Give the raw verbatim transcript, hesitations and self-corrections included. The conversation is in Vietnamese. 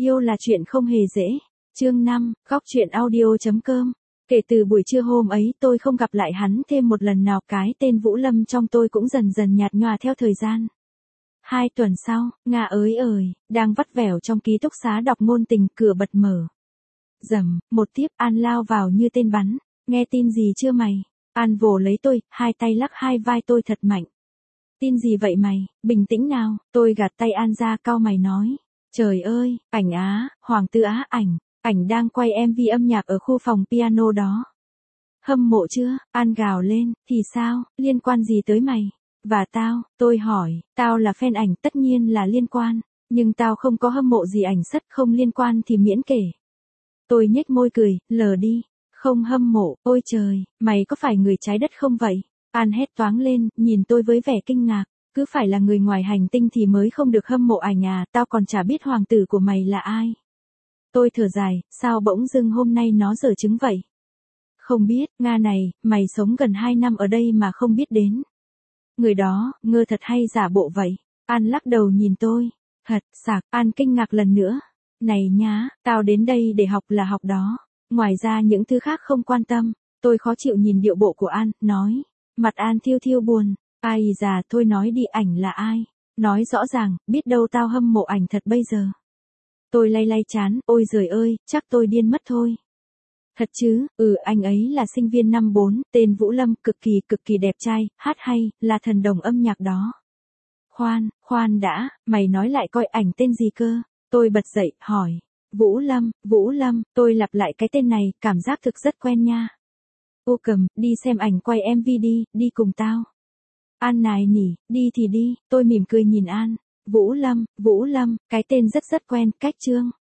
Yêu là chuyện không hề dễ. Chương năm, góc truyện audio.com. Kể từ buổi trưa hôm ấy tôi không gặp lại hắn thêm một lần nào, cái tên Vũ Lâm trong tôi cũng dần dần nhạt nhòa theo thời gian. Hai tuần sau, Nga ới ời, đang vắt vẻo trong ký túc xá đọc ngôn tình, cửa bật mở. Rầm, một tiếp, An lao vào như tên bắn. Nghe tin gì chưa mày? An vồ lấy tôi, hai tay lắc hai vai tôi thật mạnh. Tin gì vậy mày? Bình tĩnh nào, tôi gạt tay An ra, cau mày nói. Trời ơi, ảnh á, Hoàng tử á, ảnh, ảnh đang quay em vê âm nhạc ở khu phòng piano đó. Hâm mộ chưa? An gào lên, thì sao, liên quan gì tới mày? Và tao, tôi hỏi, tao là fan ảnh, tất nhiên là liên quan, nhưng tao không có hâm mộ gì ảnh sất, không liên quan thì miễn kể. Tôi nhếch môi cười, lờ đi, không hâm mộ, ôi trời, mày có phải người trái đất không vậy? An hét toáng lên, nhìn tôi với vẻ kinh ngạc, cứ phải là người ngoài hành tinh thì mới không được hâm mộ ảnh à, tao còn chả biết hoàng tử của mày là ai. Tôi thở dài, sao bỗng dưng hôm nay nó dở chứng vậy? Không biết, Nga này, mày sống gần hai năm ở đây mà không biết đến. Người đó, ngơ thật hay giả bộ vậy? An lắc đầu nhìn tôi. Thật, sạc, An kinh ngạc lần nữa. Này nhá, tao đến đây để học là học đó. Ngoài ra những thứ khác không quan tâm. Tôi khó chịu nhìn điệu bộ của An, nói. Mặt An thiêu thiêu buồn. Ai già, thôi nói đi, ảnh là ai? Nói rõ ràng, biết đâu tao hâm mộ ảnh thật bây giờ. Tôi lay lay chán, ôi giời ơi, chắc tôi điên mất thôi. Thật chứ, ừ, anh ấy là sinh viên năm bốn, tên Vũ Lâm, cực kỳ cực kỳ đẹp trai, hát hay, là thần đồng âm nhạc đó. Khoan, khoan đã, mày nói lại coi, ảnh tên gì cơ? Tôi bật dậy, hỏi. Vũ Lâm, Vũ Lâm, tôi lặp lại cái tên này, cảm giác thực rất quen nha. Ô cầm, đi xem ảnh quay em vê đi, đi cùng tao. An nài nỉ, đi thì đi, tôi mỉm cười nhìn An. Vũ Lâm, Vũ Lâm, cái tên rất rất quen, cách chương.